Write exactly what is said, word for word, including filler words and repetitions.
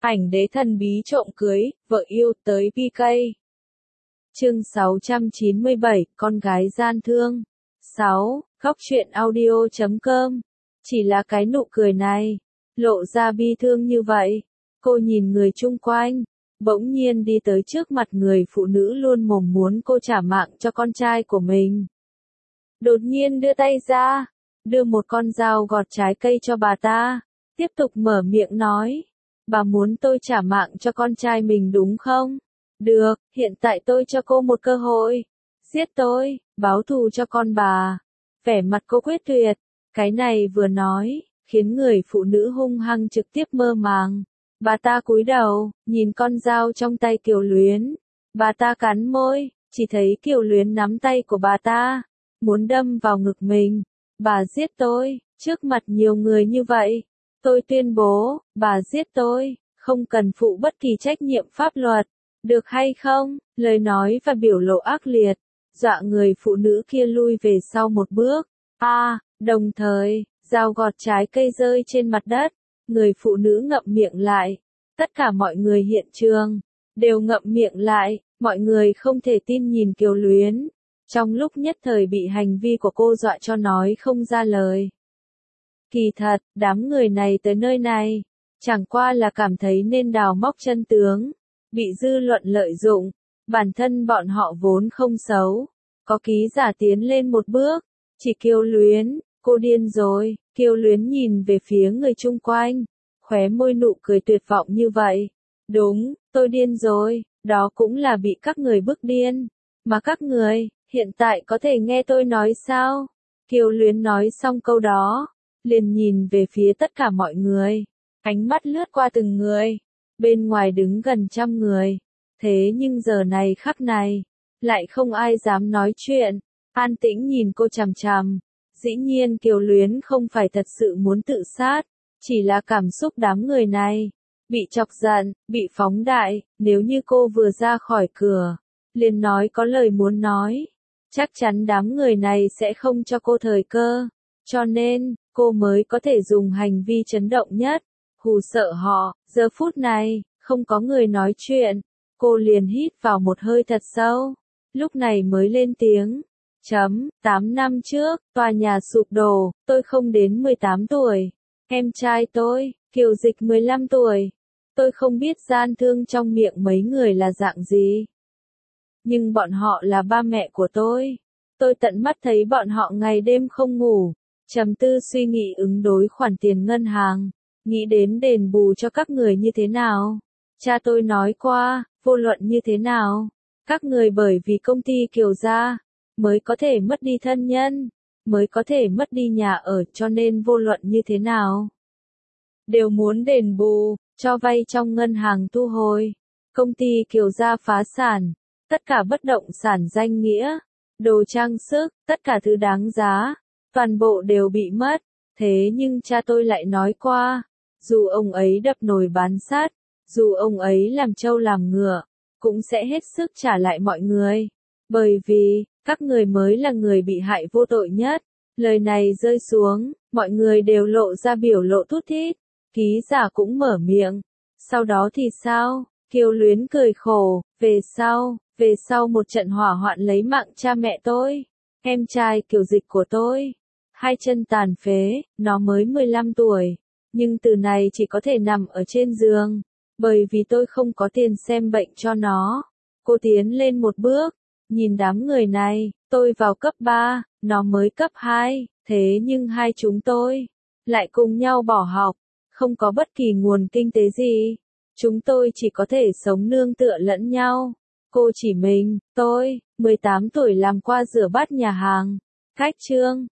Ảnh đế thần bí trộm cưới, vợ yêu tới pê ca. Chương sáu trăm chín mươi bảy, con gái gian thương. sáu. Góc truyện audio chấm com. Chỉ là cái nụ cười này, lộ ra bi thương như vậy. Cô nhìn người chung quanh, bỗng nhiên đi tới trước mặt người phụ nữ luôn mồm muốn cô trả mạng cho con trai của mình. Đột nhiên đưa tay ra, đưa một con dao gọt trái cây cho bà ta, tiếp tục mở miệng nói. Bà muốn tôi trả mạng cho con trai mình đúng không? Được, hiện tại tôi cho cô một cơ hội. Giết tôi, báo thù cho con bà. Vẻ mặt cô quyết tuyệt. Cái này vừa nói, khiến người phụ nữ hung hăng trực tiếp mơ màng. Bà ta cúi đầu, nhìn con dao trong tay Kiều Luyến. Bà ta cắn môi, chỉ thấy Kiều Luyến nắm tay của bà ta, muốn đâm vào ngực mình. Bà giết tôi, trước mặt nhiều người như vậy. Tôi tuyên bố, bà giết tôi, không cần phụ bất kỳ trách nhiệm pháp luật. Được hay không? Lời nói và biểu lộ ác liệt, dọa người phụ nữ kia lui về sau một bước. A, à, đồng thời, dao gọt trái cây rơi trên mặt đất. Người phụ nữ ngậm miệng lại. Tất cả mọi người hiện trường đều ngậm miệng lại, mọi người không thể tin nhìn Kiều Luyến. Trong lúc nhất thời bị hành vi của cô dọa cho nói không ra lời. Kỳ thật, đám người này tới nơi này, chẳng qua là cảm thấy nên đào móc chân tướng, bị dư luận lợi dụng, bản thân bọn họ vốn không xấu. Có ký giả tiến lên một bước, chỉ Kiều Luyến, cô điên rồi. Kiều Luyến nhìn về phía người chung quanh, khóe môi nụ cười tuyệt vọng như vậy. Đúng, tôi điên rồi, đó cũng là bị các người bức điên. Mà các người, hiện tại có thể nghe tôi nói sao? Kiều Luyến nói xong câu đó, liền nhìn về phía tất cả mọi người, ánh mắt lướt qua từng người. Bên ngoài đứng gần trăm người, thế nhưng giờ này khắc này, lại không ai dám nói chuyện, an tĩnh nhìn cô chằm chằm. Dĩ nhiên Kiều Luyến không phải thật sự muốn tự sát, chỉ là cảm xúc đám người này, bị chọc giận, bị phóng đại. Nếu như cô vừa ra khỏi cửa, liền nói có lời muốn nói, chắc chắn đám người này sẽ không cho cô thời cơ, cho nên, cô mới có thể dùng hành vi chấn động nhất, hù sợ họ. Giờ phút này, không có người nói chuyện, cô liền hít vào một hơi thật sâu, lúc này mới lên tiếng. Chấm, tám năm trước, tòa nhà sụp đổ, tôi không đến mười tám tuổi. Em trai tôi, Kiều Dịch mười lăm tuổi. Tôi không biết gian thương trong miệng mấy người là dạng gì. Nhưng bọn họ là ba mẹ của tôi. Tôi tận mắt thấy bọn họ ngày đêm không ngủ, trầm tư suy nghĩ ứng đối khoản tiền ngân hàng, nghĩ đến đền bù cho các người như thế nào. Cha tôi nói qua, vô luận như thế nào, các người bởi vì công ty Kiều gia, mới có thể mất đi thân nhân, mới có thể mất đi nhà ở, cho nên vô luận như thế nào, đều muốn đền bù, cho vay trong ngân hàng thu hồi. Công ty Kiều gia phá sản, tất cả bất động sản danh nghĩa, đồ trang sức, tất cả thứ đáng giá, toàn bộ đều bị mất. Thế nhưng cha tôi lại nói qua, dù ông ấy đập nồi bán sắt, dù ông ấy làm trâu làm ngựa, cũng sẽ hết sức trả lại mọi người. Bởi vì, các người mới là người bị hại vô tội nhất. Lời này rơi xuống, mọi người đều lộ ra biểu lộ thút thít. Ký giả cũng mở miệng. Sau đó thì sao? Kiều Luyến cười khổ. Về sau, về sau một trận hỏa hoạn lấy mạng cha mẹ tôi, em trai Kiều Dịch của tôi, hai chân tàn phế, nó mới mười lăm tuổi, nhưng từ này chỉ có thể nằm ở trên giường, bởi vì tôi không có tiền xem bệnh cho nó. Cô tiến lên một bước, nhìn đám người này, tôi vào cấp ba, nó mới cấp hai, thế nhưng hai chúng tôi lại cùng nhau bỏ học, không có bất kỳ nguồn kinh tế gì. Chúng tôi chỉ có thể sống nương tựa lẫn nhau. Cô chỉ mình, tôi, mười tám tuổi làm qua rửa bát nhà hàng, khách trương,